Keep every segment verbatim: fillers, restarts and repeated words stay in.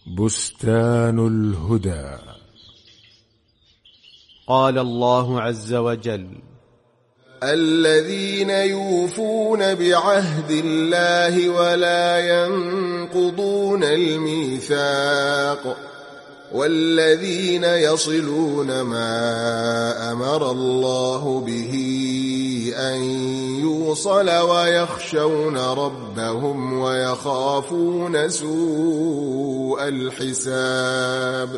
بستان الهدى. قال الله عز وجل: الذين يوفون بعهد الله ولا ينقضون الميثاق والذين يصلون ما أمر الله به أن يوصل ويخشون ربهم ويخافون سوء الحساب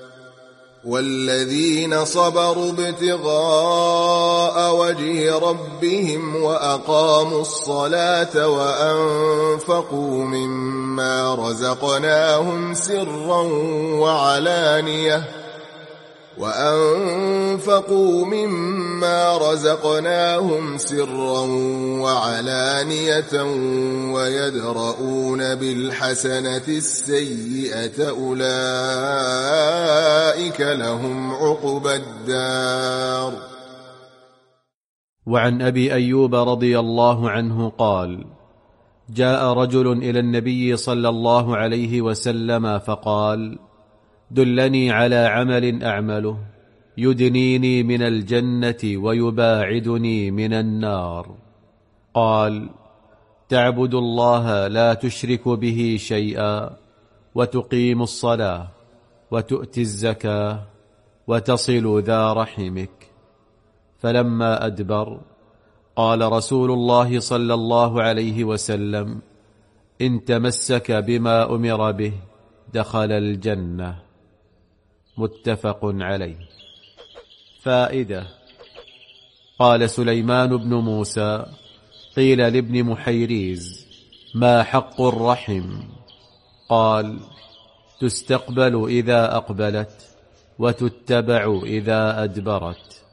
والذين صبروا ابتغاء وجه ربهم وأقاموا الصلاة وأنفقوا مما رزقناهم سرا وعلانية وأنفقوا مما رزقناهم سرا وعلانية ويدرؤون بالحسنة السيئة أولئك لهم عقبى الدار. وعن أبي أيوب رضي الله عنه قال: جاء رجل إلى النبي صلى الله عليه وسلم فقال: دلني على عمل أعمله يدنيني من الجنة ويباعدني من النار. قال: تعبد الله لا تشرك به شيئا وتقيم الصلاة وتؤتي الزكاة وتصل ذا رحمك. فلما أدبر قال رسول الله صلى الله عليه وسلم: إن تمسك بما أمر به دخل الجنة. متفق عليه. فائدة: قال سليمان بن موسى: قيل لابن محيريز: ما حق الرحم؟ قال: تستقبل إذا أقبلت وتتبع إذا أدبرت.